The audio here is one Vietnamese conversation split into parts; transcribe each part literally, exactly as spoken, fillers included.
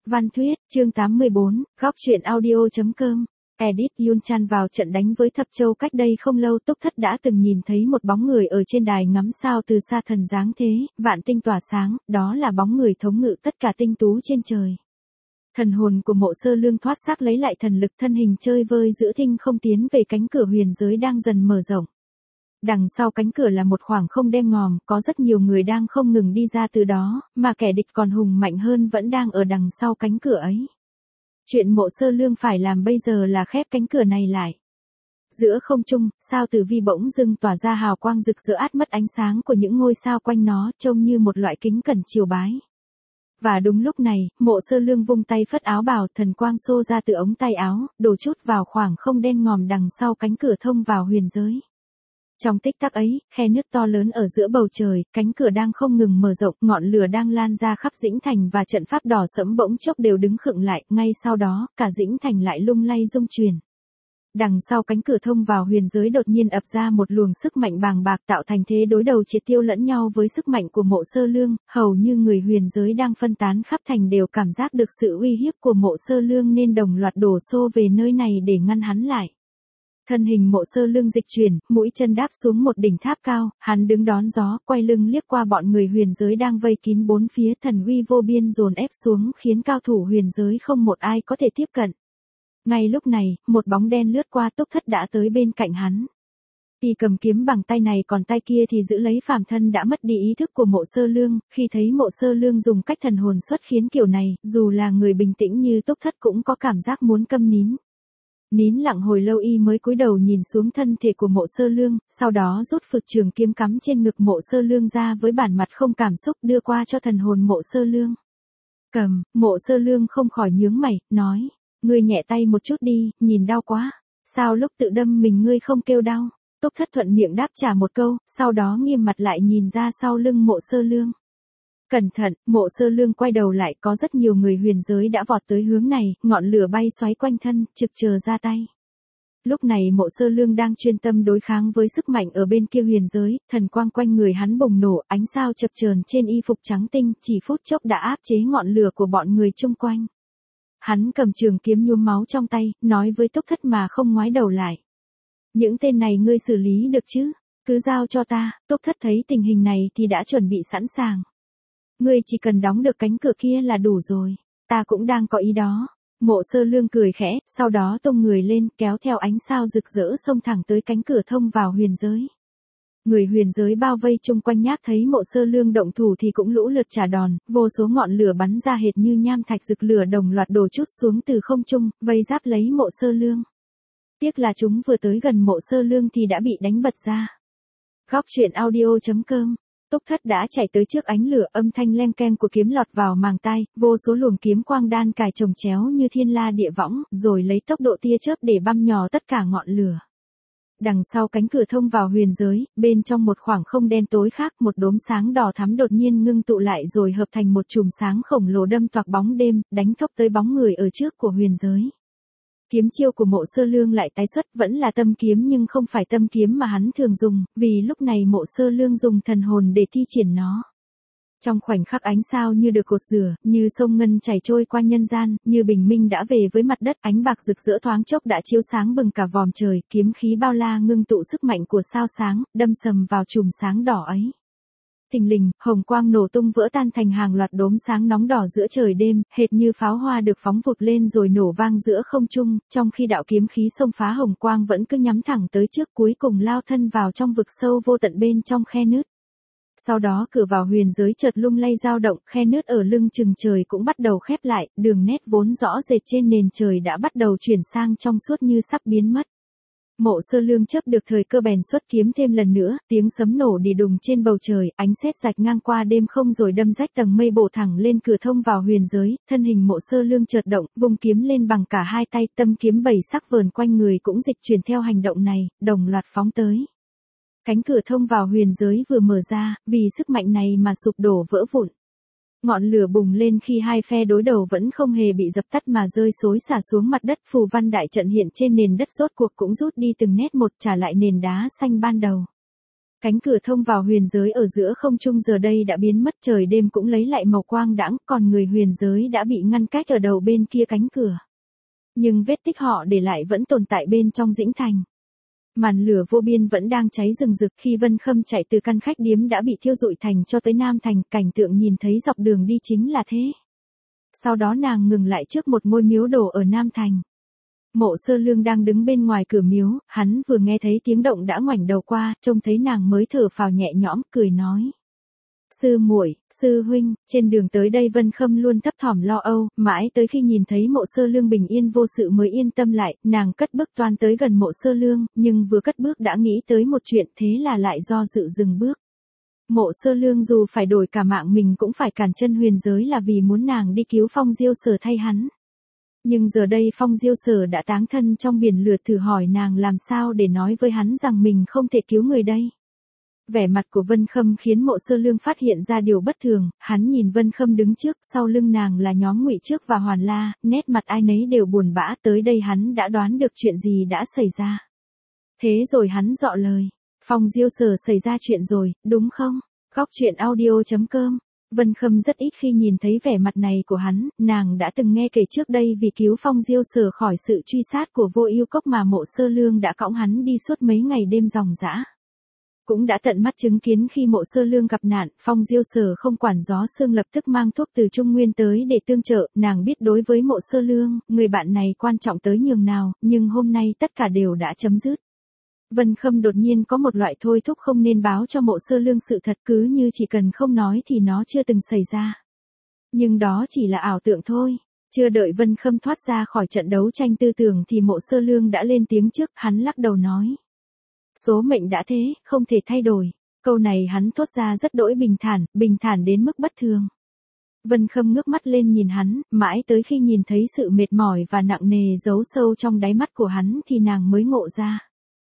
Văn Thuyết, chương tám mươi bốn, góc truyện audio.com. Edit Yun Chan vào trận đánh với Thập Châu cách đây không lâu. Túc Thất đã từng nhìn thấy một bóng người ở trên đài ngắm sao từ xa, thần dáng thế, vạn tinh tỏa sáng, đó là bóng người thống ngự tất cả tinh tú trên trời. Thần hồn của Mộ Sơ Lương thoát xác lấy lại thần lực, thân hình chơi vơi giữa thinh không tiến về cánh cửa huyền giới đang dần mở rộng. Đằng sau cánh cửa là một khoảng không đen ngòm, có rất nhiều người đang không ngừng đi ra từ đó, mà kẻ địch còn hùng mạnh hơn vẫn đang ở đằng sau cánh cửa ấy. Chuyện Mộ Sơ Lương phải làm bây giờ là khép cánh cửa này lại. Giữa không trung, sao Tử Vi bỗng dưng tỏa ra hào quang rực rỡ, át mất ánh sáng của những ngôi sao quanh nó, trông như một loại kính cẩn triều bái. Và đúng lúc này, Mộ Sơ Lương vung tay phất áo bào, thần quang xô ra từ ống tay áo, đổ chút vào khoảng không đen ngòm đằng sau cánh cửa thông vào huyền giới. Trong tích tắc ấy, khe nứt to lớn ở giữa bầu trời, cánh cửa đang không ngừng mở rộng, ngọn lửa đang lan ra khắp Dĩnh Thành và trận pháp đỏ sẫm bỗng chốc đều đứng khựng lại, ngay sau đó, cả Dĩnh Thành lại lung lay rung chuyển. Đằng sau cánh cửa thông vào huyền giới đột nhiên ập ra một luồng sức mạnh bàng bạc, tạo thành thế đối đầu triệt tiêu lẫn nhau với sức mạnh của Mộ Sơ Lương, hầu như người huyền giới đang phân tán khắp thành đều cảm giác được sự uy hiếp của Mộ Sơ Lương nên đồng loạt đổ xô về nơi này để ngăn hắn lại. Thân hình Mộ Sơ Lương dịch chuyển, mũi chân đáp xuống một đỉnh tháp cao, hắn đứng đón gió, quay lưng liếc qua bọn người huyền giới đang vây kín bốn phía, thần uy vô biên dồn ép xuống khiến cao thủ huyền giới không một ai có thể tiếp cận. Ngay lúc này, một bóng đen lướt qua. Túc Thất đã tới bên cạnh hắn. Y cầm kiếm bằng tay này, còn tay kia thì giữ lấy phàm thân đã mất đi ý thức của Mộ Sơ Lương. Khi thấy Mộ Sơ Lương dùng cách thần hồn xuất khiến kiểu này, dù là người bình tĩnh như Túc Thất cũng có cảm giác muốn câm nín. Nín lặng hồi lâu, y mới cúi đầu nhìn xuống thân thể của Mộ Sơ Lương, sau đó rút phược trường kiếm cắm trên ngực Mộ Sơ Lương ra, với bản mặt không cảm xúc đưa qua cho thần hồn Mộ Sơ Lương. Cầm. Mộ Sơ Lương không khỏi nhướng mày, nói, ngươi nhẹ tay một chút đi, nhìn đau quá. Sao lúc tự đâm mình ngươi không kêu đau? Túc Thất thuận miệng đáp trả một câu, sau đó nghiêm mặt lại nhìn ra sau lưng Mộ Sơ Lương. Cẩn thận. Mộ Sơ Lương quay đầu lại, có rất nhiều người huyền giới đã vọt tới hướng này, ngọn lửa bay xoáy quanh thân, trực chờ ra tay. Lúc này Mộ Sơ Lương đang chuyên tâm đối kháng với sức mạnh ở bên kia huyền giới, thần quang quanh người hắn bùng nổ, ánh sao chập chờn trên y phục trắng tinh, chỉ phút chốc đã áp chế ngọn lửa của bọn người chung quanh. Hắn cầm trường kiếm nhuốm máu trong tay, nói với Túc Thất mà không ngoái đầu lại. Những tên này ngươi xử lý được chứ? Cứ giao cho ta. Túc Thất thấy tình hình này thì đã chuẩn bị sẵn sàng. Ngươi chỉ cần đóng được cánh cửa kia là đủ rồi. Ta cũng đang có ý đó. Mộ Sơ Lương cười khẽ, sau đó tung người lên, kéo theo ánh sao rực rỡ xông thẳng tới cánh cửa thông vào huyền giới. Người huyền giới bao vây chung quanh nhác thấy Mộ Sơ Lương động thủ thì cũng lũ lượt trả đòn, vô số ngọn lửa bắn ra hệt như nham thạch, rực lửa đồng loạt đổ chút xuống từ không trung, vây giáp lấy Mộ Sơ Lương. Tiếc là chúng vừa tới gần Mộ Sơ Lương thì đã bị đánh bật ra. Góc truyện audio.com. Túc Thất đã chạy tới trước ánh lửa, âm thanh leng keng của kiếm lọt vào màng tai, vô số luồng kiếm quang đan cài chồng chéo như thiên la địa võng, rồi lấy tốc độ tia chớp để băm nhò tất cả ngọn lửa. Đằng sau cánh cửa thông vào huyền giới, bên trong một khoảng không đen tối khác, một đốm sáng đỏ thắm đột nhiên ngưng tụ lại rồi hợp thành một chùm sáng khổng lồ đâm toạc bóng đêm, đánh thốc tới bóng người ở trước của huyền giới. Kiếm chiêu của Mộ Sơ Lương lại tái xuất, vẫn là tâm kiếm nhưng không phải tâm kiếm mà hắn thường dùng, vì lúc này Mộ Sơ Lương dùng thần hồn để thi triển nó. Trong khoảnh khắc, ánh sao như được gột rửa, như sông ngân chảy trôi qua nhân gian, như bình minh đã về với mặt đất, ánh bạc rực rỡ thoáng chốc đã chiếu sáng bừng cả vòm trời, kiếm khí bao la ngưng tụ sức mạnh của sao sáng, đâm sầm vào chùm sáng đỏ ấy. Thình lình, hồng quang nổ tung vỡ tan thành hàng loạt đốm sáng nóng đỏ giữa trời đêm, hệt như pháo hoa được phóng vụt lên rồi nổ vang giữa không trung, trong khi đạo kiếm khí xông phá hồng quang vẫn cứ nhắm thẳng tới trước, cuối cùng lao thân vào trong vực sâu vô tận bên trong khe nứt. Sau đó cửa vào huyền giới chợt lung lay dao động, khe nứt ở lưng chừng trời cũng bắt đầu khép lại, đường nét vốn rõ rệt trên nền trời đã bắt đầu chuyển sang trong suốt như sắp biến mất. Mộ Sơ Lương chấp được thời cơ bèn xuất kiếm thêm lần nữa, tiếng sấm nổ đi đùng trên bầu trời, ánh sét rạch ngang qua đêm không rồi đâm rách tầng mây bổ thẳng lên cửa thông vào huyền giới, thân hình Mộ Sơ Lương chợt động, vung kiếm lên bằng cả hai tay, tâm kiếm bảy sắc vờn quanh người cũng dịch chuyển theo hành động này, đồng loạt phóng tới. Cánh cửa thông vào huyền giới vừa mở ra, vì sức mạnh này mà sụp đổ vỡ vụn. Ngọn lửa bùng lên khi hai phe đối đầu vẫn không hề bị dập tắt mà rơi xối xả xuống mặt đất, phù văn đại trận hiện trên nền đất rốt cuộc cũng rút đi từng nét một, trả lại nền đá xanh ban đầu. Cánh cửa thông vào huyền giới ở giữa không trung giờ đây đã biến mất, trời đêm cũng lấy lại màu quang đãng, còn người huyền giới đã bị ngăn cách ở đầu bên kia cánh cửa. Nhưng vết tích họ để lại vẫn tồn tại bên trong Dĩnh Thành. Màn lửa vô biên vẫn đang cháy rừng rực, khi Vân Khâm chạy từ căn khách điếm đã bị thiêu rụi thành cho tới Nam Thành, cảnh tượng nhìn thấy dọc đường đi chính là thế. Sau đó nàng ngừng lại trước một ngôi miếu đổ ở Nam Thành. Mộ Sơ Lương đang đứng bên ngoài cửa miếu, hắn vừa nghe thấy tiếng động đã ngoảnh đầu qua, trông thấy nàng mới thở phào nhẹ nhõm, cười nói. Sư muội, sư huynh. Trên đường tới đây Vân Khâm luôn thấp thỏm lo âu, mãi tới khi nhìn thấy Mộ Sơ Lương bình yên vô sự mới yên tâm lại, nàng cất bước toan tới gần Mộ Sơ Lương, nhưng vừa cất bước đã nghĩ tới một chuyện, thế là lại do dự dừng bước. Mộ Sơ Lương dù phải đổi cả mạng mình cũng phải cản chân huyền giới là vì muốn nàng đi cứu Phong Diêu Sở thay hắn. Nhưng giờ đây Phong Diêu Sở đã táng thân trong biển lửa, thử hỏi nàng làm sao để nói với hắn rằng mình không thể cứu người đây. Vẻ mặt của Vân Khâm khiến Mộ Sơ Lương phát hiện ra điều bất thường, hắn nhìn Vân Khâm đứng trước, sau lưng nàng là nhóm Ngụy Trước và Hoàn La, nét mặt ai nấy đều buồn bã, tới đây hắn đã đoán được chuyện gì đã xảy ra. Thế rồi hắn dọ lời, Phong Diêu Sở xảy ra chuyện rồi, đúng không? Góc truyện audio chấm com. Vân Khâm rất ít khi nhìn thấy vẻ mặt này của hắn, nàng đã từng nghe kể trước đây vì cứu Phong Diêu Sở khỏi sự truy sát của Vô Ưu Cốc mà Mộ Sơ Lương đã cõng hắn đi suốt mấy ngày đêm ròng rã. Cũng đã tận mắt chứng kiến khi Mộ Sơ Lương gặp nạn, Phong Diêu Sở không quản gió sương lập tức mang thuốc từ Trung Nguyên tới để tương trợ, nàng biết đối với Mộ Sơ Lương, người bạn này quan trọng tới nhường nào, nhưng hôm nay tất cả đều đã chấm dứt. Vân Khâm đột nhiên có một loại thôi thúc không nên báo cho Mộ Sơ Lương sự thật, cứ như chỉ cần không nói thì nó chưa từng xảy ra. Nhưng đó chỉ là ảo tưởng thôi. Chưa đợi Vân Khâm thoát ra khỏi trận đấu tranh tư tưởng thì Mộ Sơ Lương đã lên tiếng trước, hắn lắc đầu nói. Số mệnh đã thế, không thể thay đổi. Câu này hắn thốt ra rất đỗi bình thản, bình thản đến mức bất thường. Vân Khâm ngước mắt lên nhìn hắn, mãi tới khi nhìn thấy sự mệt mỏi và nặng nề giấu sâu trong đáy mắt của hắn thì nàng mới ngộ ra.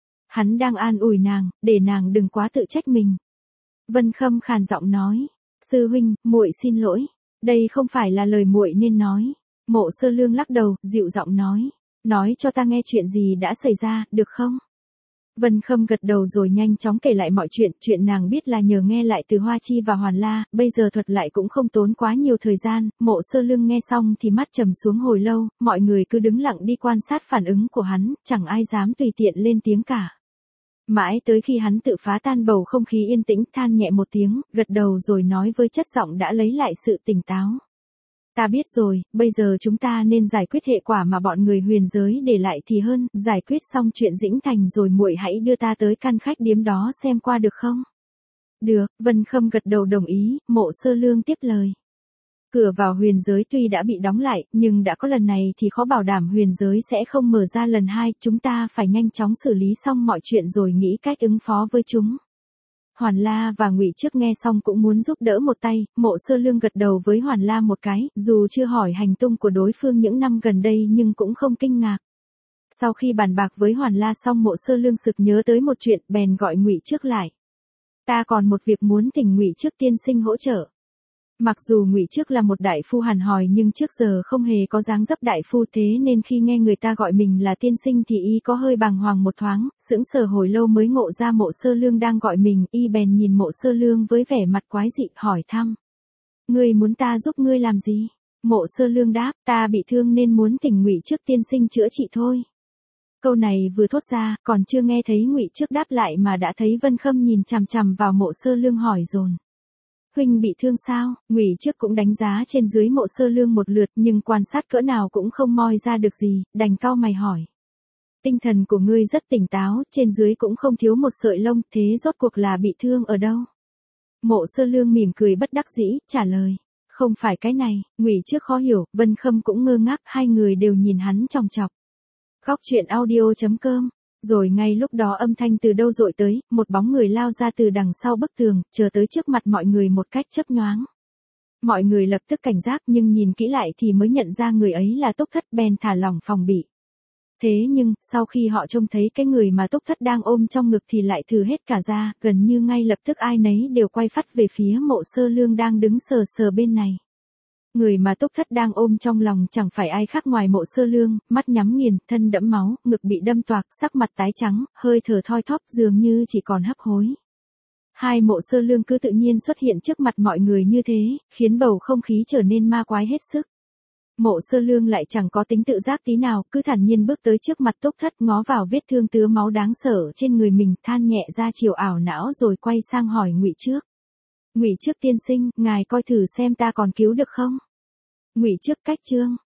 Hắn đang an ủi nàng, để nàng đừng quá tự trách mình. Vân Khâm khàn giọng nói, sư huynh, muội xin lỗi, đây không phải là lời muội nên nói. Mộ Sơ Lương lắc đầu, dịu giọng nói, nói cho ta nghe chuyện gì đã xảy ra, được không? Vân Khâm gật đầu rồi nhanh chóng kể lại mọi chuyện, chuyện nàng biết là nhờ nghe lại từ Hoa Chi và Hoàn La, bây giờ thuật lại cũng không tốn quá nhiều thời gian. Mộ Sơ Lương nghe xong thì mắt trầm xuống hồi lâu, mọi người cứ đứng lặng đi quan sát phản ứng của hắn, chẳng ai dám tùy tiện lên tiếng cả. Mãi tới khi hắn tự phá tan bầu không khí yên tĩnh, than nhẹ một tiếng, gật đầu rồi nói với chất giọng đã lấy lại sự tỉnh táo. Ta biết rồi, bây giờ chúng ta nên giải quyết hệ quả mà bọn người huyền giới để lại thì hơn, giải quyết xong chuyện Dĩnh Thành rồi muội hãy đưa ta tới căn khách điếm đó xem qua được không? Được, Vân Khâm gật đầu đồng ý, Mộ Sơ Lương tiếp lời. Cửa vào huyền giới tuy đã bị đóng lại, nhưng đã có lần này thì khó bảo đảm huyền giới sẽ không mở ra lần hai, chúng ta phải nhanh chóng xử lý xong mọi chuyện rồi nghĩ cách ứng phó với chúng. Hoàn La và Ngụy Trước nghe xong cũng muốn giúp đỡ một tay, Mộ Sơ Lương gật đầu với Hoàn La một cái, dù chưa hỏi hành tung của đối phương những năm gần đây nhưng cũng không kinh ngạc. Sau khi bàn bạc với Hoàn La xong, Mộ Sơ Lương sực nhớ tới một chuyện, bèn gọi Ngụy Trước lại. Ta còn một việc muốn thỉnh Ngụy Trước tiên sinh hỗ trợ. Mặc dù Ngụy Trước là một đại phu hàn hỏi nhưng trước giờ không hề có dáng dấp đại phu, thế nên khi nghe người ta gọi mình là tiên sinh thì y có hơi bàng hoàng một thoáng, sững sờ hồi lâu mới ngộ ra Mộ Sơ Lương đang gọi mình, y bèn nhìn Mộ Sơ Lương với vẻ mặt quái dị, hỏi thăm. Ngươi muốn ta giúp ngươi làm gì? Mộ Sơ Lương đáp, ta bị thương nên muốn thỉnh Ngụy Trước tiên sinh chữa trị thôi. Câu này vừa thốt ra, còn chưa nghe thấy Ngụy Trước đáp lại mà đã thấy Vân Khâm nhìn chằm chằm vào Mộ Sơ Lương hỏi dồn. Huynh bị thương sao? Ngụy Trước cũng đánh giá trên dưới Mộ Sơ Lương một lượt nhưng quan sát cỡ nào cũng không moi ra được gì, đành cau mày hỏi. Tinh thần của ngươi rất tỉnh táo, trên dưới cũng không thiếu một sợi lông, thế rốt cuộc là bị thương ở đâu? Mộ Sơ Lương mỉm cười bất đắc dĩ, trả lời. Không phải cái này. Ngụy Trước khó hiểu, Vân Khâm cũng ngơ ngác, hai người đều nhìn hắn chòng chọc. Góc truyện audio chấm com. Rồi ngay lúc đó âm thanh từ đâu dội tới, một bóng người lao ra từ đằng sau bức tường, chờ tới trước mặt mọi người một cách chớp nhoáng. Mọi người lập tức cảnh giác nhưng nhìn kỹ lại thì mới nhận ra người ấy là Túc Thất, bèn thả lỏng phòng bị. Thế nhưng, sau khi họ trông thấy cái người mà Túc Thất đang ôm trong ngực thì lại thừ hết cả ra, gần như ngay lập tức ai nấy đều quay phắt về phía Mộ Sơ Lương đang đứng sờ sờ bên này. Người mà Túc Thất đang ôm trong lòng chẳng phải ai khác ngoài Mộ Sơ Lương, mắt nhắm nghiền, thân đẫm máu, ngực bị đâm toạc, sắc mặt tái trắng, hơi thở thoi thóp dường như chỉ còn hấp hối. Hai mộ sơ lương cứ tự nhiên xuất hiện trước mặt mọi người như thế, khiến bầu không khí trở nên ma quái hết sức. Mộ sơ lương lại chẳng có tính tự giác tí nào, cứ thản nhiên bước tới trước mặt Túc Thất, ngó vào vết thương tứa máu đáng sợ trên người mình, than nhẹ ra chiều ảo não rồi quay sang hỏi Ngụy Trước. Ngụy Trước tiên sinh, ngài coi thử xem ta còn cứu được không? Ngụy Trước cách chương.